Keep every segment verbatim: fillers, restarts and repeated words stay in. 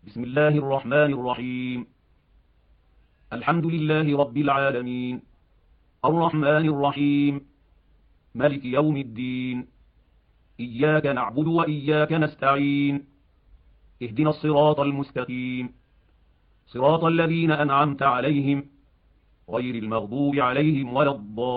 بسم الله الرحمن الرحيم. الحمد لله رب العالمين، الرحمن الرحيم، ملك يوم الدين، إياك نعبد وإياك نستعين، اهدنا الصراط المستقيم، صراط الذين أنعمت عليهم غير المغضوب عليهم ولا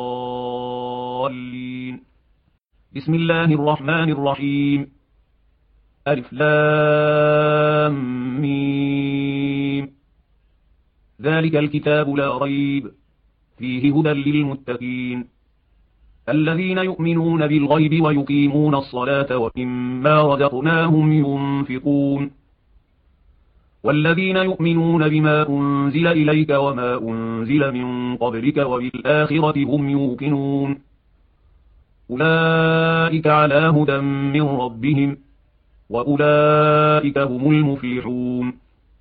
الضالين. بسم الله الرحمن الرحيم. ألف لام ميم. ذلك الكتاب لا ريب فيه هدى للمتقين الذين يؤمنون بالغيب ويقيمون الصلاة ومما رزقناهم ينفقون والذين يؤمنون بما أنزل إليك وما أنزل من قبلك وبالآخرة هم يوقنون أولئك على هدى من ربهم وأولئك هم المفلحون.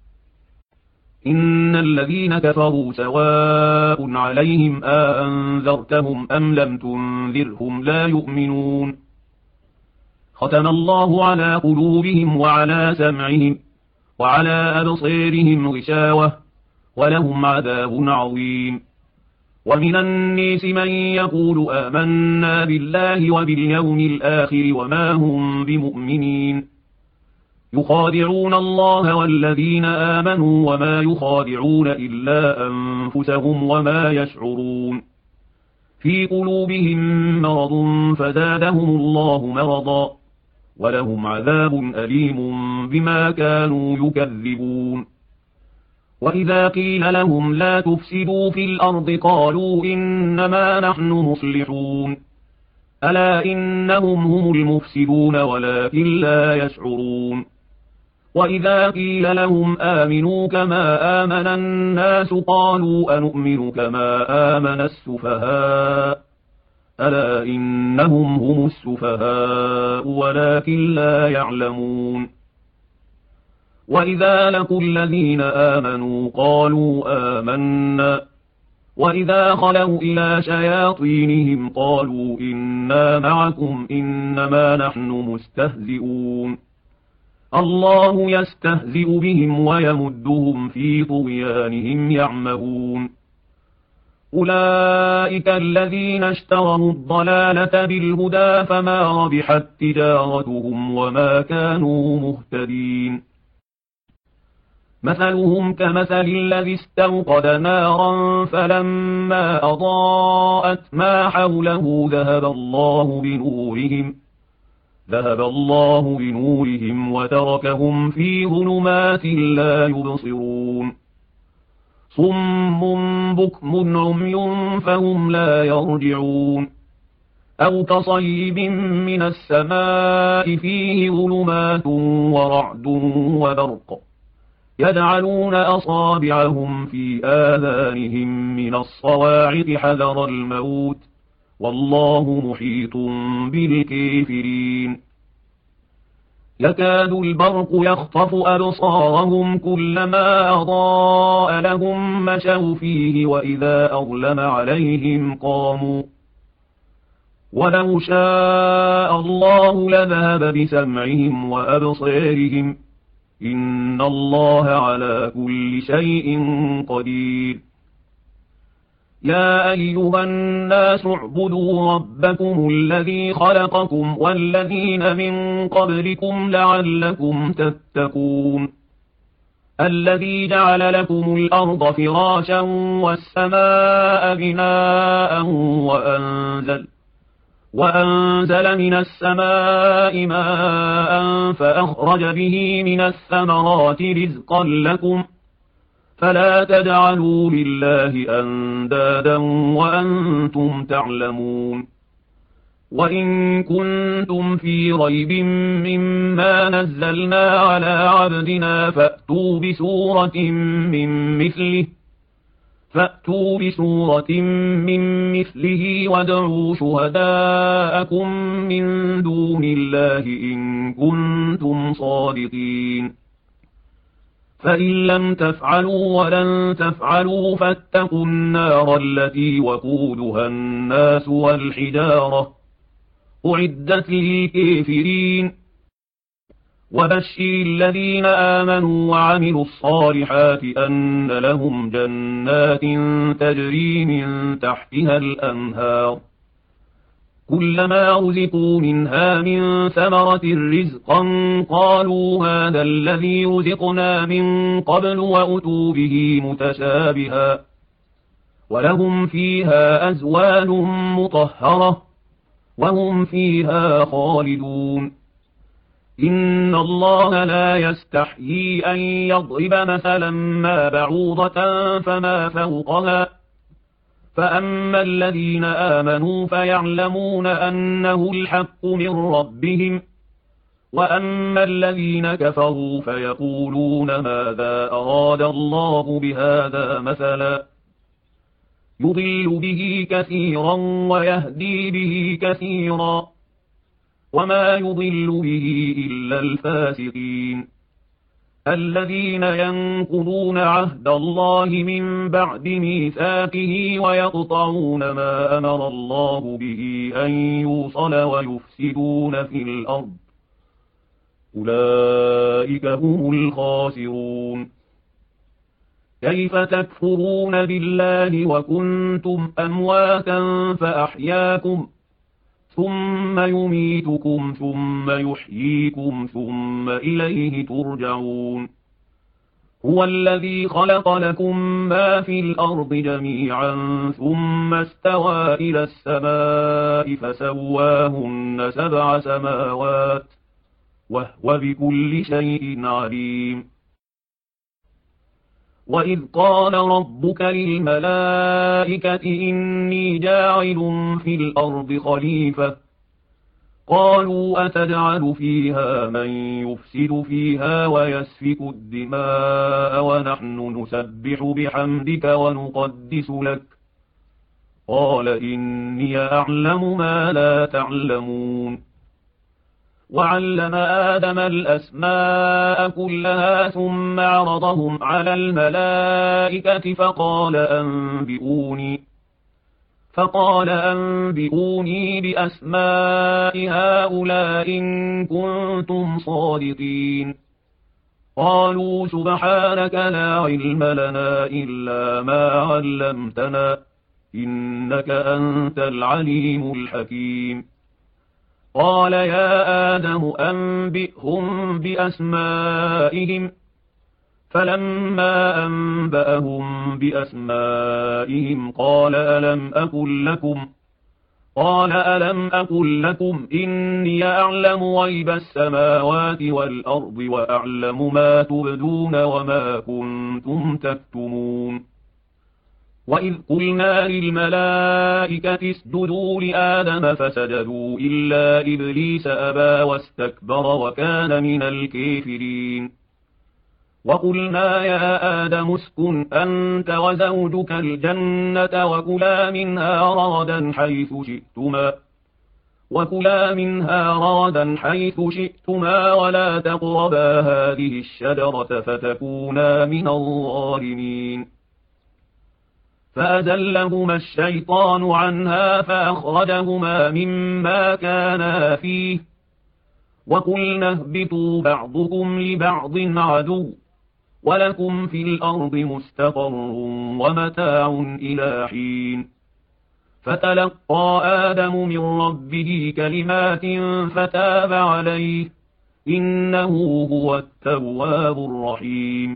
إن الذين كفروا سواء عليهم أأنذرتهم أم لم تنذرهم لا يؤمنون. ختم الله على قلوبهم وعلى سمعهم وعلى أبصيرهم غشاوة ولهم عذاب عظيم. ومن الناس من يقول آمنا بالله وباليوم الآخر وما هم بمؤمنين يخادعون الله والذين آمنوا وما يخادعون إلا أنفسهم وما يشعرون. في قلوبهم مرض فزادهم الله مرضا ولهم عذاب أليم بما كانوا يكذبون. وإذا قيل لهم لا تفسدوا في الأرض قالوا إنما نحن مصلحون ألا إنهم هم المفسدون ولكن لا يشعرون. وإذا قيل لهم آمنوا كما آمن الناس قالوا أنؤمن كما آمن السفهاء ألا إنهم هم السفهاء ولكن لا يعلمون. وإذا لقوا الذين آمنوا قالوا آمنا وإذا خلوا إلى شياطينهم قالوا إنا معكم إنما نحن مستهزئون الله يستهزئ بهم ويمدهم في طغيانهم يعمهون. أولئك الذين اشتروا الضلالة بالهدى فما ربحت تجارتهم وما كانوا مهتدين. مثلهم كمثل الذي استوقد نارا فلما أضاءت ما حوله ذهب الله بنورهم ذهب الله بنورهم وتركهم في ظلمات لا يبصرون. صم بكم عمي فهم لا يرجعون. أو كصيب من السماء فيه ظلمات ورعد وبرق يجعلون أصابعهم في آذانهم من الصواعق حذر الموت والله محيط بالكافرين. يكاد البرق يخطف أبصارهم كلما أضاء لهم مشوا فيه وإذا أظلم عليهم قاموا ولو شاء الله لذهب بسمعهم وأبصارهم إن الله على كل شيء قدير. يا أيها الناس اعبدوا ربكم الذي خلقكم والذين من قبلكم لعلكم تتقون الذي جعل لكم الأرض فراشا والسماء بناء وأنزل وأنزل من السماء ماء فأخرج به من الثمرات رزقا لكم فلا تجعلوا لله أندادا وأنتم تعلمون. وإن كنتم في ريب مما نزلنا على عبدنا فأتوا بسورة من مثله فأتوا بسورة من مثله وادعوا شهداءكم من دون الله إن كنتم صادقين. فإن لم تفعلوا ولن تفعلوا فاتقوا النار التي وقودها الناس والحجارة أعدت للكافرين. وبشر الذين آمنوا وعملوا الصالحات أن لهم جنات تجري من تحتها الأنهار كلما رزقوا منها من ثمرة رزقا قالوا هذا الذي رزقنا من قبل وأتوا به متشابها ولهم فيها أزواج مطهرة وهم فيها خالدون إن الله لا يستحيي أن يضرب مثلا ما بعوضة فما فوقها فأما الذين آمنوا فيعلمون أنه الحق من ربهم وأما الذين كفروا فيقولون ماذا أراد الله بهذا مثلا يضل به كثيرا ويهدي به كثيرا وما يضل به إلا الفاسقين الذين ينقضون عهد الله من بعد ميثاقه ويقطعون ما أمر الله به أن يوصل ويفسدون في الأرض أولئك هم الخاسرون كيف تكفرون بالله وكنتم أمواتا فأحياكم ثم يميتكم ثم يحييكم ثم إليه ترجعون هو الذي خلق لكم ما في الأرض جميعا ثم استوى إلى السماء فسواهن سبع سماوات وهو بكل شيء عليم وإذ قال ربك للملائكة إني جاعل في الأرض خليفة قالوا أتجعل فيها من يفسد فيها ويسفك الدماء ونحن نسبح بحمدك ونقدس لك قال إني أعلم ما لا تعلمون وعلم آدم الأسماء كلها ثم عرضهم على الملائكة فقال أنبئوني فقال أنبئوني بأسماء هؤلاء إن كنتم صادقين قالوا سبحانك لا علم لنا إلا ما علمتنا إنك أنت العليم الحكيم قال يا آدم أنبئهم بأسمائهم فلما أنبأهم بأسمائهم قال ألم أقل لكم قال ألم أقل لكم إني أعلم غيب السماوات والأرض وأعلم ما تبدون وما كنتم تكتمون وإذ قلنا للملائكة اسجدوا لآدم فسجدوا إلا إبليس أبى واستكبر وكان من الكافرين وقلنا يا آدم اسكن أنت وزوجك الجنة وكلا منها رغدا حيث شئتما وكلا منها رغدا حيث شئتما ولا تقربا هذه الشجرة فتكونا من الظالمين فأزلهما الشيطان عنها فأخرجهما مما كانا فيه وقلنا اهبطوا بعضكم لبعض عدو ولكم في الأرض مستقر ومتاع إلى حين فتلقى آدم من ربه كلمات فتاب عليه إنه هو التواب الرحيم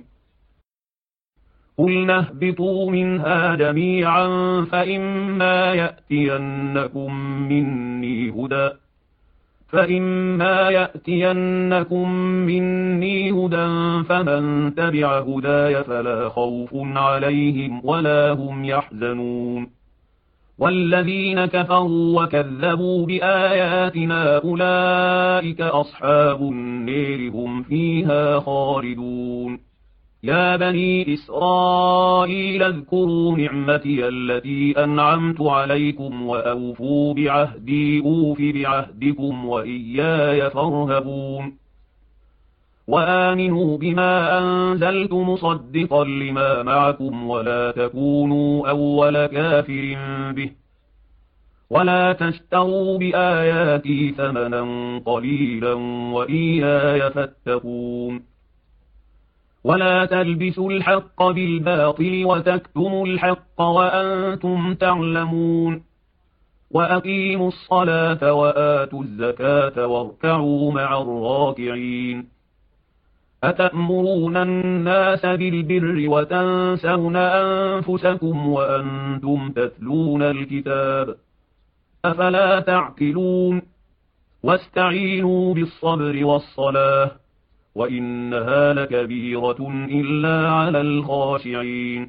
قلنا اهبطوا منها جميعا فإما يأتينكم مني هدى فإما يأتينكم مني هدى فمن تبع هداي فلا خوف عليهم ولا هم يحزنون والذين كفروا وكذبوا بآياتنا أولئك أصحاب النار هم فيها خالدون يا بني إسرائيل اذكروا نعمتي التي أنعمت عليكم وأوفوا بعهدي أوف بعهدكم وإياي فارهبون وآمنوا بما أنزلت مصدقا لما معكم ولا تكونوا أول كافر به ولا تشتروا بآياتي ثمنا قليلا وإياي فاتقون ولا تلبسوا الحق بالباطل وتكتموا الحق وأنتم تعلمون وأقيموا الصلاة وآتوا الزكاة واركعوا مع الراكعين أتأمرون الناس بالبر وتنسون أنفسكم وأنتم تتلون الكتاب أفلا تعقلون واستعينوا بالصبر والصلاة وإنها لكبيرة إلا على الخاشعين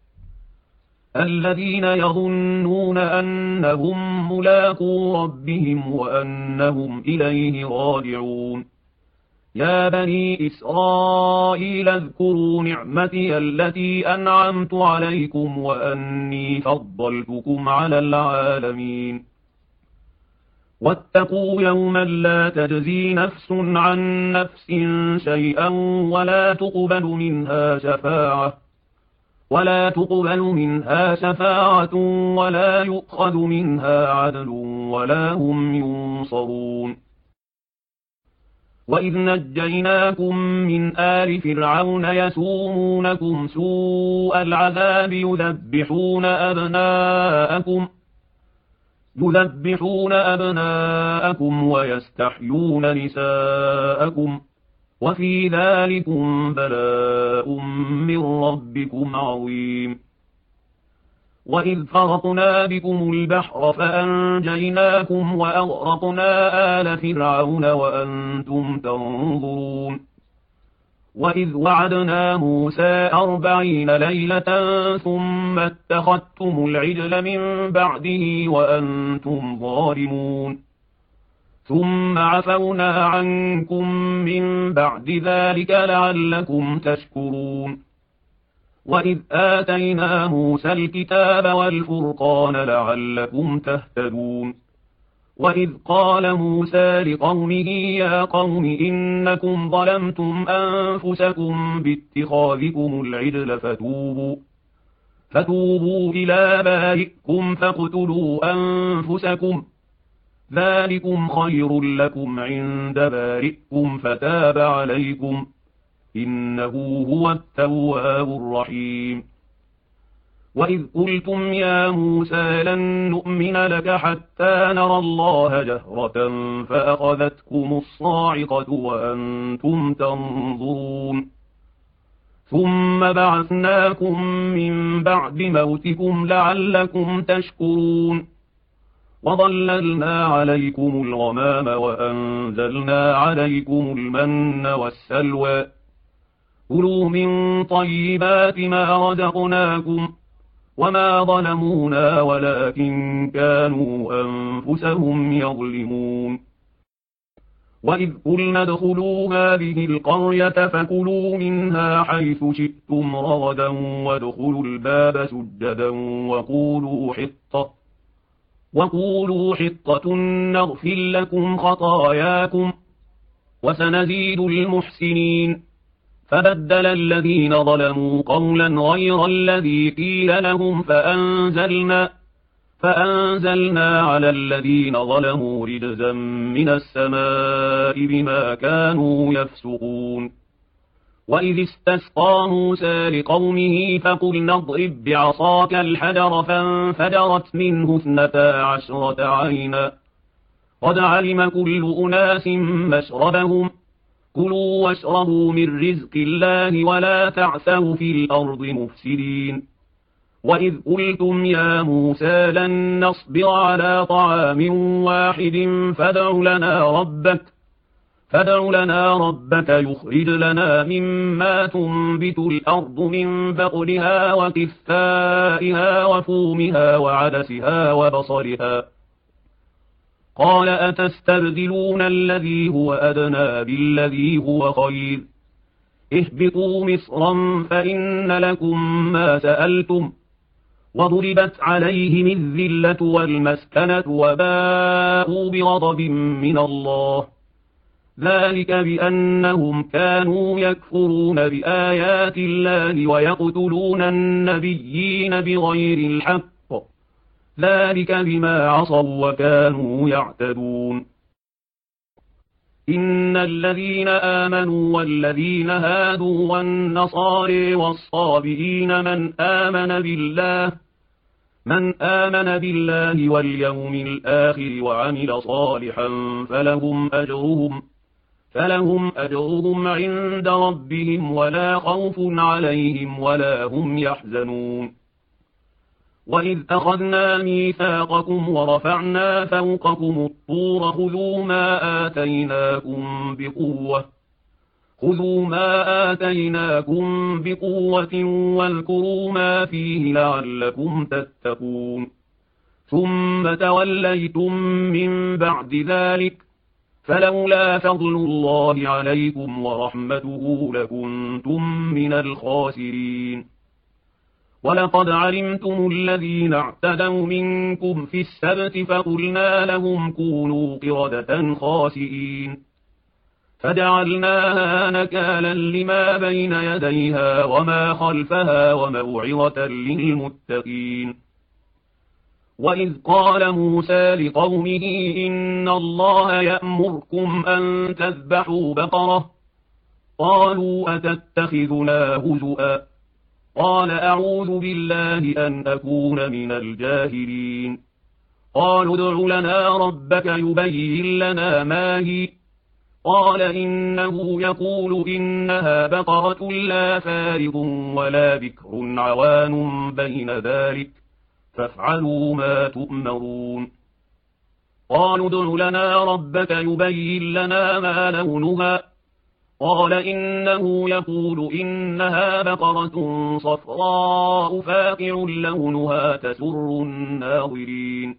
الذين يظنون أنهم ملاقو ربهم وأنهم إليه راجعون يا بني إسرائيل اذكروا نعمتي التي أنعمت عليكم وأني فضلتكم على العالمين واتقوا يوما لا تجزي نفس عن نفس شيئا ولا تقبل منها شفاعة ولا تقبل منها شفاعة ولا يؤخذ منها عدل ولا هم ينصرون وإذ نجيناكم من آل فرعون يسومونكم سوء العذاب يذبحون أبناءكم يذبحون أبناءكم ويستحيون نساءكم وفي ذلكم بلاء من ربكم عظيم وإذ فرقنا بكم البحر فأنجيناكم وأغرقنا آل فرعون وأنتم تنظرون وإذ وعدنا موسى أربعين ليلة ثم اتخذتم العجل من بعده وأنتم ظالمون ثم عفونا عنكم من بعد ذلك لعلكم تشكرون وإذ آتينا موسى الكتاب والفرقان لعلكم تهتدون وإذ قال موسى لقومه يا قوم إنكم ظلمتم أنفسكم باتخاذكم العجل فتوبوا فتوبوا إلى بارئكم فاقتلوا أنفسكم ذلكم خير لكم عند بارئكم فتاب عليكم إنه هو التواب الرحيم وإذ قلتم يا موسى لن نؤمن لك حتى نرى الله جهرة فأخذتكم الصاعقة وأنتم تنظرون ثم بعثناكم من بعد موتكم لعلكم تشكرون وظللنا عليكم الغمام وأنزلنا عليكم المن والسلوى كلوا من طيبات ما رزقناكم وما ظلمونا ولكن كانوا أنفسهم يظلمون وإذ قلنا ادخلوا هذه القرية فكلوا منها حيث شئتم رغدا وادخلوا الباب سجدا وقولوا حطة وقولوا حطة نغفر لكم خطاياكم وسنزيد المحسنين فبدل الذين ظلموا قولا غير الذي قيل لهم فأنزلنا فأنزلنا على الذين ظلموا رجزا من السماء بما كانوا يفسقون وإذ استسقى موسى لقومه فقلنا اضرب بعصاك الحجر فانفجرت منه اثنتا عشرة عينا قد علم كل أناس مشربهم كلوا واشربوا من رزق الله ولا تعثوا في الأرض مفسدين وإذ قلتم يا موسى لن نصبر على طعام واحد فادع لنا ربك فادع لنا ربك يخرج لنا مما تنبت الأرض من بقلها وكثائها وفومها وعدسها وبصلها قال أتستبدلون الذي هو أدنى بالذي هو خير اهبطوا مصرا فإن لكم ما سألتم وضربت عليهم الذلة والمسكنة وباءوا بغضب من الله ذلك بأنهم كانوا يكفرون بآيات الله ويقتلون النبيين بغير الحق ذلك بما عصوا وكانوا يعتدون. إن الذين آمنوا والذين هادوا والنصارى والصابئين من آمن بالله من آمن بالله واليوم الآخر وعمل صالحا فلهم أجرهم فلهم أجرهم عند ربهم ولا خوف عليهم ولا هم يحزنون. وإذ أخذنا ميثاقكم ورفعنا فوقكم الطور خذوا ما آتيناكم بقوة خذوا ما آتيناكم بقوة واذكروا ما فيه لعلكم تتقون. ثم توليتم من بعد ذلك فلولا فضل الله عليكم ورحمته لكنتم من الخاسرين. ولقد علمتم الذين اعتدوا منكم في السبت فقلنا لهم كونوا قردة خاسئين فجعلناها نكالا لما بين يديها وما خلفها وموعظة للمتقين. وإذ قال موسى لقومه إن الله يأمركم أن تذبحوا بقرة قالوا أتتخذنا هزؤا قال أعوذ بالله أن أكون من الجاهلين. قالوا ادع لنا ربك يبين لنا ما هي قال إنه يقول إنها بقرة لا فارض ولا بكر عوان بين ذلك فافعلوا ما تؤمرون. قالوا ادع لنا ربك يبين لنا ما لونها قال إنه يقول إنها بقرة صفراء فاقع لونها تسر الناظرين.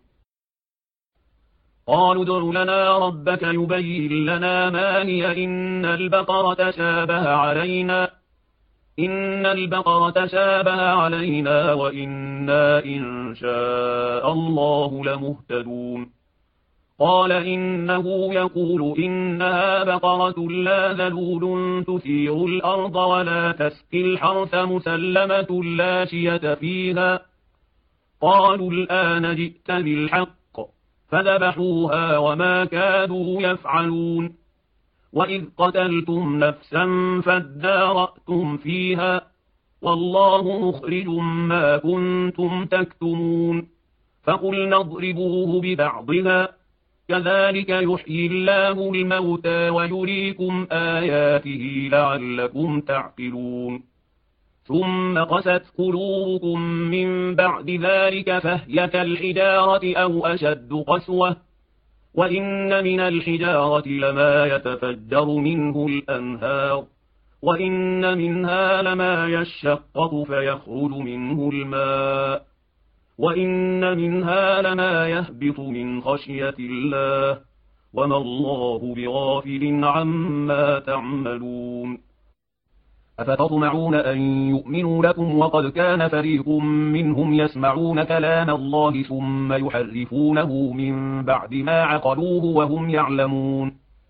قالوا ادع لنا ربك يبين لنا ما هي إن البقرة شابه علينا إن البقرة شابه علينا وإنا إن شاء الله لمهتدون. قال إنه يقول إنها بقرة لا ذلول تثير الأرض ولا تسقي الحرث مسلمة لا شية فيها. قالوا الآن جئت بالحق فذبحوها وما كادوا يفعلون. وإذ قتلتم نفسا فادارأتم فيها والله مخرج ما كنتم تكتمون. فقلنا اضربوه ببعضها كذلك يحيي الله الموتى ويريكم آياته لعلكم تعقلون. ثم قست قلوبكم من بعد ذلك فهي كالحجارة أو أشد قسوة وإن من الحجارة لما يتفجر منه الأنهار وإن منها لما يشقق فيخرج منه الماء وإن منها لما يهبط من خشية الله وما الله بغافل عما تعملون. أفتطمعون أن يؤمنوا لكم وقد كان فريق منهم يسمعون كلام الله ثم يحرفونه من بعد ما عقلوه وهم يعلمون.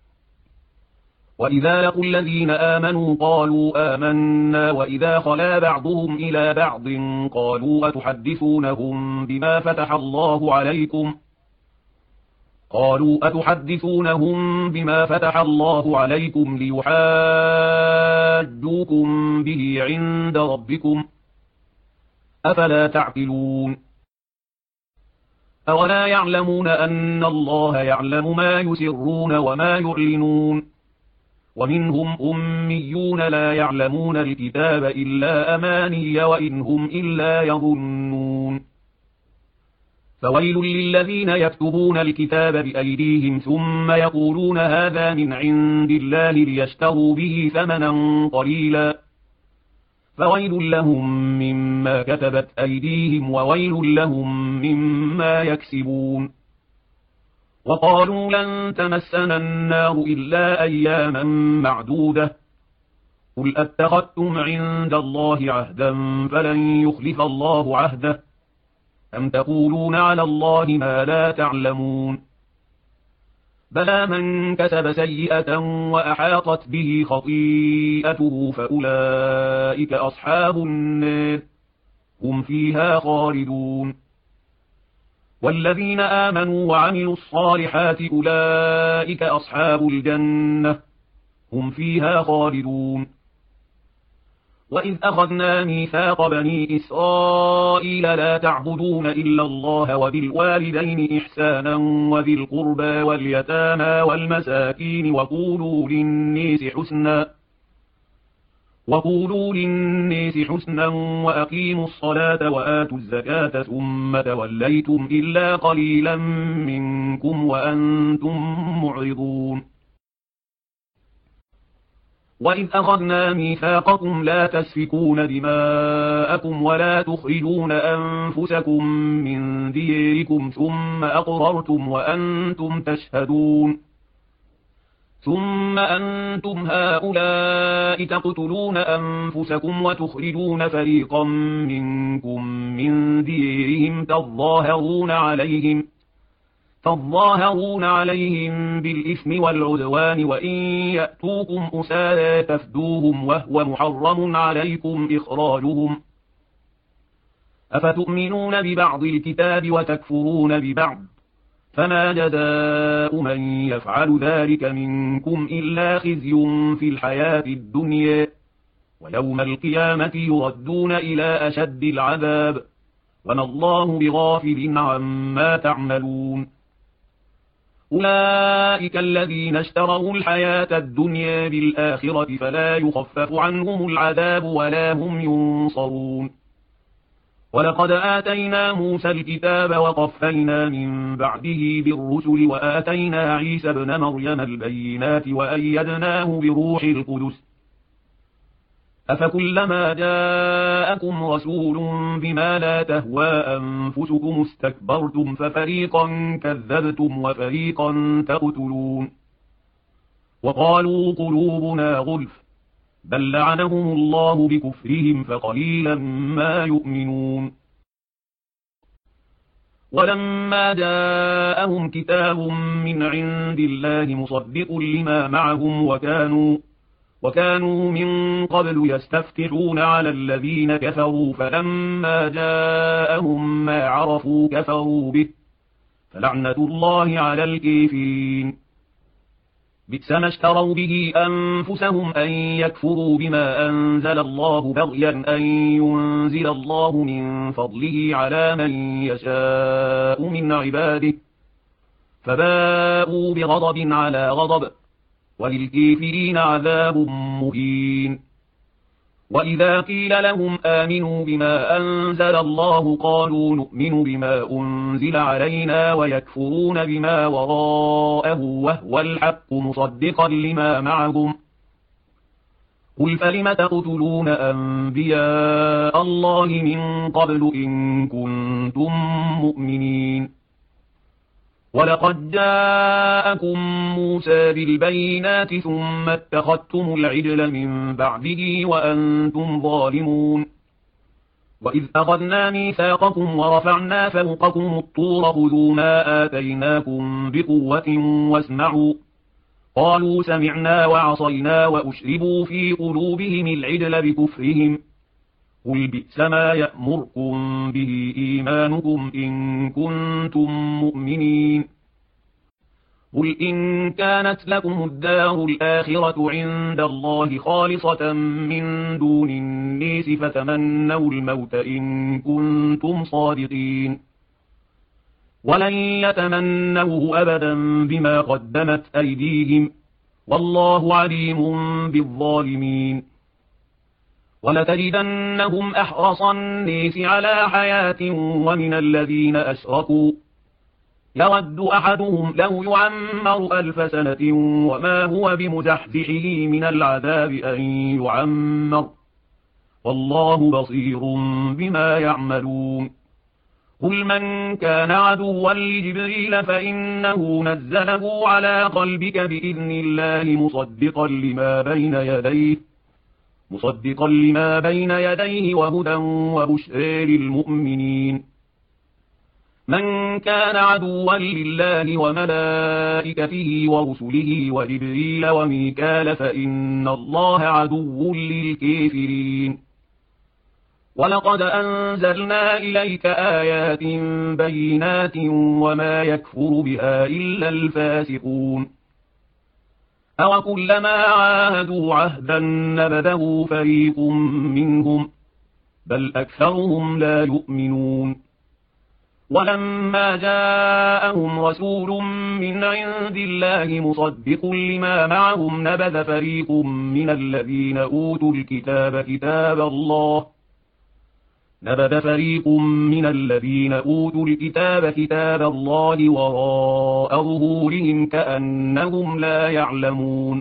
وإذا لقوا الذين آمنوا قالوا آمنا وإذا خلا بعضهم إلى بعض قالوا أتحدثونهم بما فتح الله عليكم قالوا أتحدثونهم بما فتح الله عليكم ليحاجوكم به عند ربكم أفلا تعقلون. أولا يعلمون أن الله يعلم ما يسرون وما يعلنون. ومنهم أميون لا يعلمون الكتاب إلا أماني وإن هم إلا يظنون. فويل للذين يكتبون الكتاب بأيديهم ثم يقولون هذا من عند الله ليشتروا به ثمنا قليلا فويل لهم مما كتبت أيديهم وويل لهم مما يكسبون. وقالوا لن تمسنا النار إلا أياما معدودة قل أتخذتم عند الله عهدا فلن يخلف الله عهده أم تقولون على الله ما لا تعلمون. بلى من كسب سيئة وأحاطت به خطيئته فأولئك أصحاب النار هم فيها خالدون. والذين آمنوا وعملوا الصالحات أولئك أصحاب الجنة هم فيها خالدون. وإذ أخذنا ميثاق بني إسرائيل لا تعبدون إلا الله وبالوالدين إحسانا وذي القربى واليتامى والمساكين وقولوا للناس حسنا وقولوا للناس حسنا وأقيموا الصلاة وآتوا الزكاة ثم توليتم إلا قليلا منكم وأنتم معرضون. وإذ أخذنا ميثاقكم لا تسفكون دماءكم ولا تخرجون أنفسكم من ديركم ثم أقررتم وأنتم تشهدون ثم أنتم هؤلاء تقتلون أنفسكم وتخرجون فريقا منكم من ديرهم تظاهرون عليهم تظاهرون عليهم بالإثم والعدوان وإن يأتوكم أسارى تفدوهم وهو محرم عليكم إخراجهم أفتؤمنون ببعض الكتاب وتكفرون ببعض فما جزاء من يفعل ذلك منكم إلا خزي في الحياة الدنيا ويوم القيامة يردون إلى أشد العذاب وما الله بغافل عما تعملون. أولئك الذين اشتروا الحياة الدنيا بالآخرة فلا يخفف عنهم العذاب ولا هم ينصرون. ولقد آتينا موسى الكتاب وقفينا من بعده بالرسل وآتينا عيسى ابن مريم البينات وأيدناه بروح القدس أفكلما جاءكم رسول بما لا تهوى أنفسكم استكبرتم ففريقا كذبتم وفريقا تقتلون. وقالوا قلوبنا غلف بل لعنهم الله بكفرهم فقليلا ما يؤمنون. ولما جاءهم كتاب من عند الله مصدق لما معهم وكانوا وكانوا من قبل يستفتحون على الذين كفروا فلما جاءهم ما عرفوا كفروا به فلعنة الله على الكافرين. بئس ما اشتروا به أنفسهم أن يكفروا بما أنزل الله بغيا أن ينزل الله من فضله على من يشاء من عباده فباءوا بغضب على غضب وللكافرين عذاب مهين. وإذا قيل لهم آمنوا بما أنزل الله قالوا نؤمن بما أنزل علينا ويكفرون بما وراءه وهو الحق مصدقا لما معهم قل فلم تقتلون أنبياء الله من قبل إن كنتم مؤمنين. ولقد جاءكم موسى بالبينات ثم اتخذتم العجل من بعده وأنتم ظالمون. وإذ أخذنا ميثاقكم ورفعنا فوقكم الطور خذوا ما آتيناكم بقوة واسمعوا قالوا سمعنا وعصينا وأشربوا في قلوبهم العجل بكفرهم قل بئس ما يأمركم به إيمانكم إن كنتم مؤمنين. قل إن كانت لكم الدار الآخرة عند الله خالصة من دون الناس فتمنوا الموت إن كنتم صادقين ولن يتمنوه أبدا بما قدمت أيديهم والله عليم بالظالمين. ولتجدنهم أحرص الناس على حياة ومن الذين أشركوا يود أحدهم لو يعمر ألف سنة وما هو بمزحزحه من العذاب أن يعمر والله بصير بما يعملون. قل من كان عدوا لجبريل فإنه نزله على قلبك بإذن الله مصدقا لما بين يديه مصدقا لما بين يديه وهدى وبشرى للمؤمنين. من كان عدوا لله وملائكته ورسله وجبريل وميكال فإن الله عدو للكافرين. ولقد أنزلنا إليك آيات بينات وما يكفر بها إلا الفاسقون أوكلما عاهدوا عهدا نبذه فريق منهم بل أكثرهم لا يؤمنون ولما جاءهم رسول من عند الله مصدق لما معهم نبذ فريق من الذين أوتوا الكتاب كتاب الله نبذ فريق من الذين أوتوا الكتاب كتاب الله وراء ظهورهم كأنهم لا يعلمون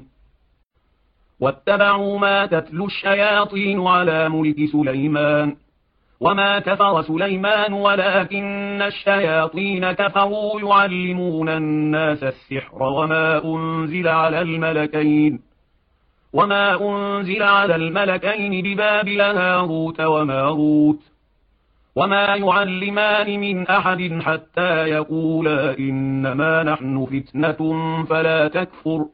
واتبعوا ما تتلو الشياطين على ملك سليمان وما كفر سليمان ولكن الشياطين كفروا يعلمون الناس السحر وما أنزل على الملكين وما أنزل على الملكين ببابل هاروت وماروت وما يعلمان من أحد حتى يقولا إنما نحن فتنة فلا تكفر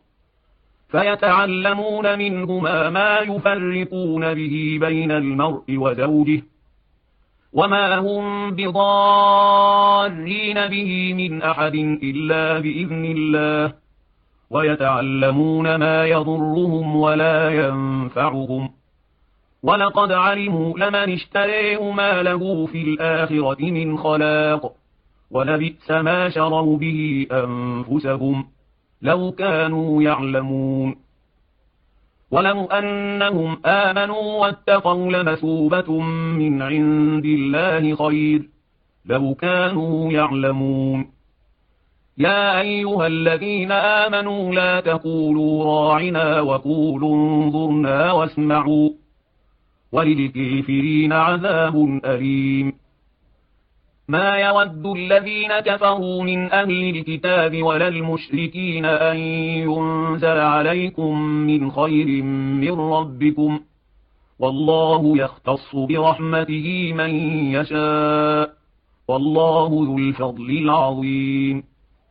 فيتعلمون منهما ما يفرقون به بين المرء وزوجه وما هم بضارين به من أحد إلا بإذن الله ويتعلمون ما يضرهم ولا ينفعهم ولقد علموا لمن اشتريه ما له في الآخرة من خلاق ولبئس ما شروا به أنفسهم لو كانوا يعلمون ولو أنهم آمنوا واتقوا لمثوبة من عند الله خير لو كانوا يعلمون يا أيها الذين آمنوا لا تقولوا راعنا وقولوا انظرنا واسمعوا وللكافرين عذاب أليم ما يود الذين كفروا من أهل الكتاب ولا المشركين أن ينزل عليكم من خير من ربكم والله يختص برحمته من يشاء والله ذو الفضل العظيم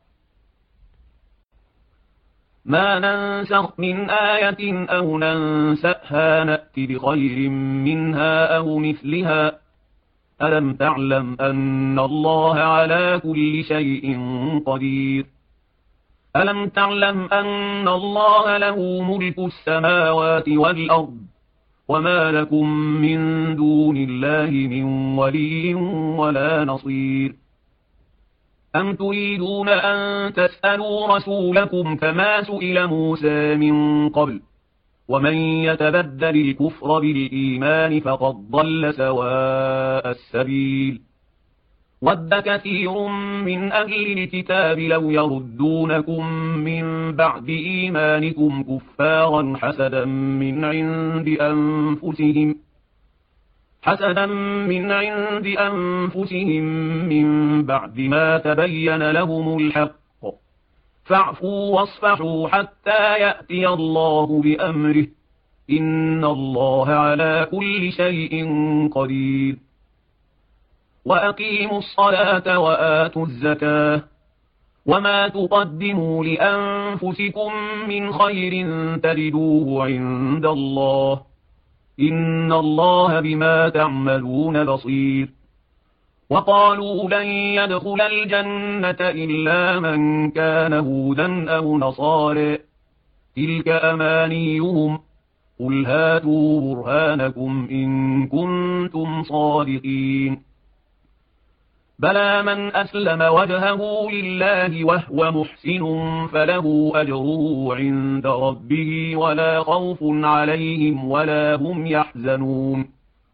ما ننسخ من آية أو ننسأها نأت بخير منها أو مثلها ألم تعلم أن الله على كل شيء قدير ألم تعلم أن الله له ملك السماوات والأرض وما لكم من دون الله من ولي ولا نصير أم تريدون أن تسألوا رسولكم كما سئل موسى من قبل ومن يتبدل الكفر بالإيمان فقد ضل سواء السبيل ود كثير من أهل الكتاب لو يردونكم من بعد إيمانكم كفارا حسدا من عند أنفسهم حسدا من عند أنفسهم من بعد ما تبين لهم الحق فاعفوا واصفحوا حتى يأتي الله بأمره إن الله على كل شيء قدير وأقيموا الصلاة وآتوا الزكاة وما تقدموا لأنفسكم من خير تجدوه عند الله إن الله بما تعملون بصير وقالوا لن يدخل الجنة إلا من كان هودا أو نصارى تلك أمانيهم قل هاتوا برهانكم إن كنتم صادقين بلى من أسلم وجهه لله وهو محسن فله أجره عند ربه ولا خوف عليهم ولا هم يحزنون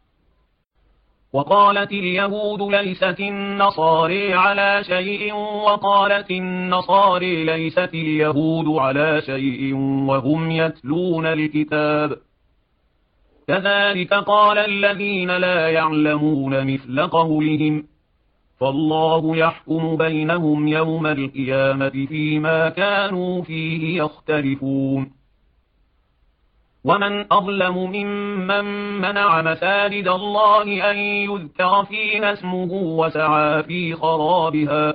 وقالت اليهود ليست النصارى على شيء وقالت النصارى ليست اليهود على شيء وهم يتلون الكتاب كذلك قال الذين لا يعلمون مثل قولهم فالله يحكم بينهم يوم القيامة فيما كانوا فيه يختلفون ومن أظلم ممن منع مساجد الله أن يذكر فيها اسمه وسعى في خرابها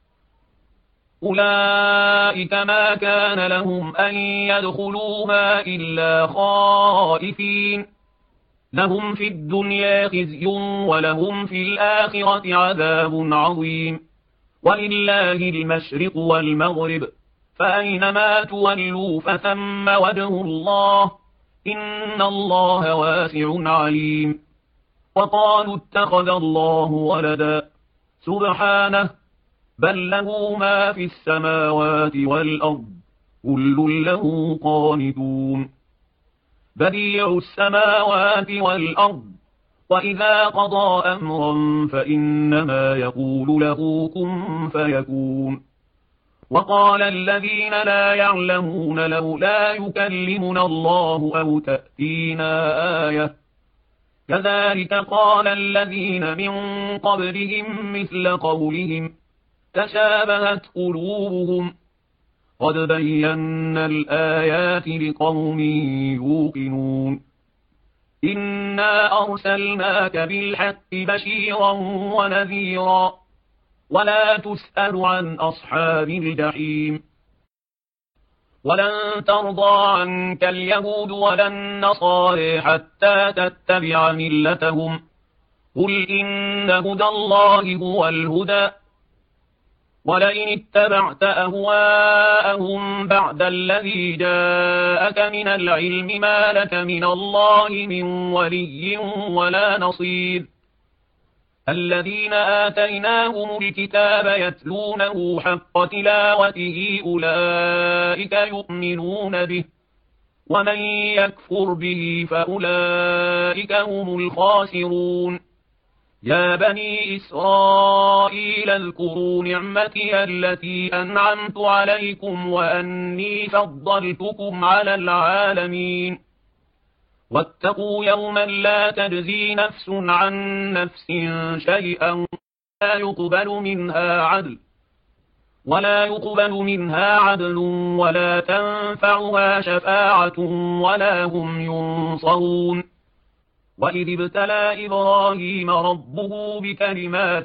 أولئك ما كان لهم أن يدخلوها إلا خائفين لهم في الدنيا خزي ولهم في الآخرة عذاب عظيم ولله المشرق والمغرب فأينما تولوا فثم وجه الله إن الله واسع عليم وقالوا اتخذ الله ولدا سبحانه بل له ما في السماوات والأرض كل له قانتون بديع السماوات والأرض وإذا قضى أمرا فإنما يقول له كن فيكون وقال الذين لا يعلمون لولا يكلمنا الله أو تأتينا آية كذلك قال الذين من قبلهم مثل قولهم تشابهت قلوبهم قد بينا الآيات لقوم يوقنون إنا أرسلناك بالحق بشيرا ونذيرا ولا تسأل عن أصحاب الجحيم ولن ترضى عنك اليهود ولا النصارى حتى تتبع ملتهم قل إن هدى الله هو الهدى ولئن اتبعت أهواءهم بعد الذي جاءك من العلم ما لك من الله من ولي ولا نصير الذين آتيناهم الكتاب يتلونه حق تلاوته أولئك يؤمنون به ومن يكفر به فأولئك هم الخاسرون يا بني إسرائيل اذكروا نعمتي التي أنعمت عليكم وأني فضلتكم على العالمين واتقوا يوما لا تجزي نفس عن نفس شيئا ولا يقبل منها عدل ولا يقبل منها عدل ولا تنفعها شفاعة ولا هم ينصرون وإذ ابتلى إبراهيم ربه بكلمات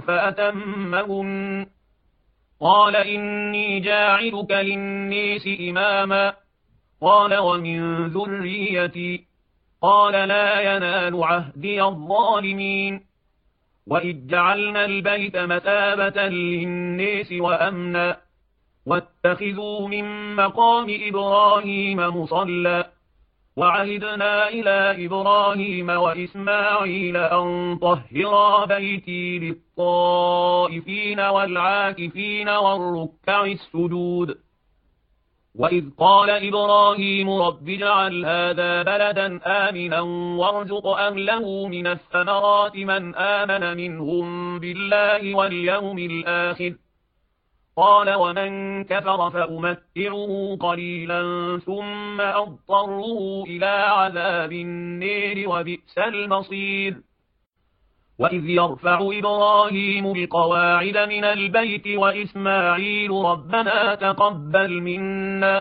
فأتمهن قال إني جاعلك للناس إماما قال ومن ذريتي قال لا ينال عهدي الظالمين وإذ جعلنا البيت مثابة للناس وأمنا واتخذوا من مقام إبراهيم مصلى وعهدنا إلى إبراهيم وإسماعيل أن طهرا بيتي للطائفين والعاكفين والركع السجود وإذ قال إبراهيم رب اجعل هذا بلدا آمنا وارزق أهله من الثمرات من آمن منهم بالله واليوم الآخر قال ومن كفر فأمتعه قليلا ثم أضطره إلى عذاب النير وبئس المصير وإذ يرفع إبراهيم القواعد من البيت وإسماعيل ربنا تقبل منا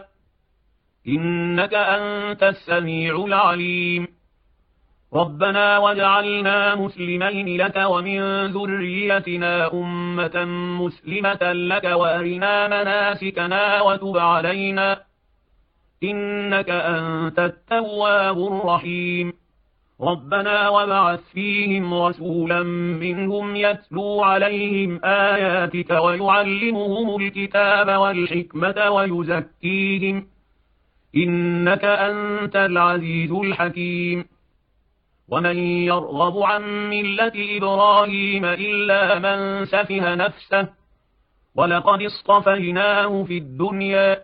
إنك أنت السميع العليم ربنا واجعلنا مسلمين لك ومن ذريتنا أمة مسلمة لك وأرنا مناسكنا وتب علينا إنك أنت التواب الرحيم ربنا وابعث فيهم رسولا منهم يتلو عليهم آياتك ويعلمهم الكتاب والحكمة ويزكيهم إنك أنت العزيز الحكيم ومن يرغب عن ملة إبراهيم إلا من سفه نفسه ولقد اصطفيناه في الدنيا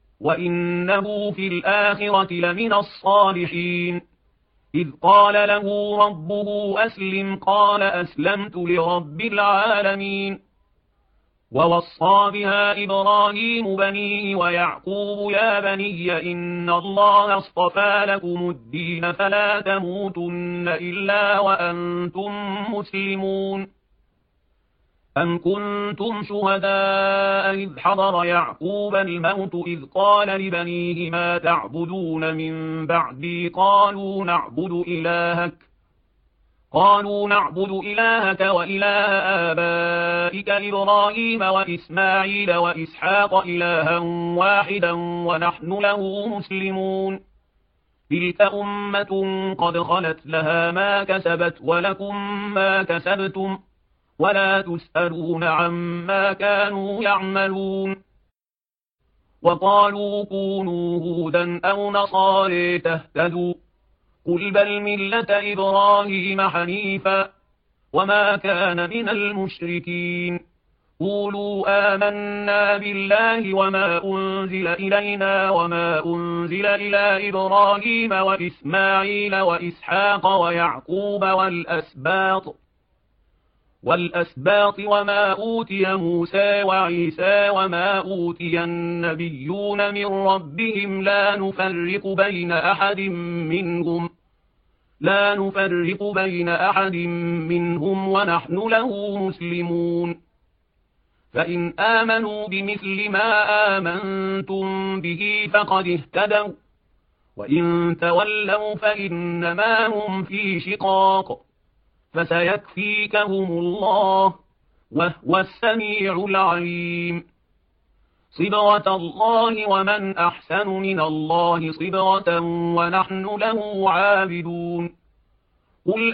وإنه في الآخرة لمن الصالحين إذ قال له ربه أسلم قال أسلمت لرب العالمين ووصى بها إبراهيم بنيه ويعقوب يا بني إن الله اصطفى لكم الدين فلا تموتن إلا وأنتم مسلمون أم كنتم شهداء إذ حضر يعقوب الموت إذ قال لبنيه ما تعبدون من بعدي قالوا نعبد إلهك قالوا نعبد إلهك وإله آبائك إبراهيم وإسماعيل وإسحاق إلها واحدا ونحن له مسلمون تلك أمة قد خلت لها ما كسبت ولكم ما كسبتم ولا تسألون عما كانوا يعملون وقالوا كونوا هودا أو نصارى تهتدوا قل بل ملة إبراهيم حنيفا وما كان من المشركين قولوا آمنا بالله وما أنزل إلينا وما أنزل إلى إبراهيم وإسماعيل وإسحاق ويعقوب والأسباط والأسباط وما أوتي موسى وعيسى وما أوتي النبيون من ربهم لا نفرق بين أحد منهم لا نفرق بين أحد منهم ونحن له مسلمون فإن آمنوا بمثل ما آمنتم به فقد اهتدوا وإن تولوا فإنما هم في شقاق فسيكفيكهم الله وهو السميع العليم صبغة الله ومن أحسن من الله صبغة ونحن له عابدون قل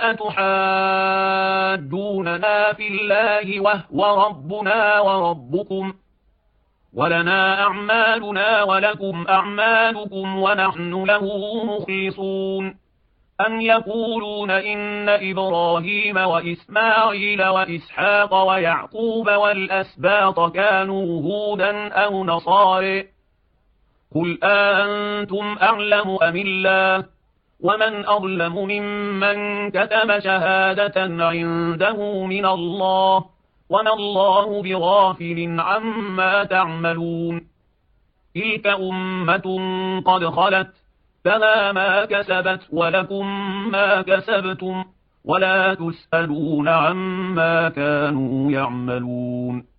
أتحاجوننا في الله وهو ربنا وربكم ولنا أعمالنا ولكم أعمالكم ونحن له مخلصون أم يقولون إن إبراهيم وإسماعيل وإسحاق ويعقوب والأسباط كانوا هودا أو نصارى قل أنتم أعلم أم الله ومن أظلم ممن كتم شهادة عنده من الله وما الله بغافل عما تعملون تلك أمة قد خلت فلا ما كسبت ولكم ما كسبتم ولا تسألون عما كانوا يعملون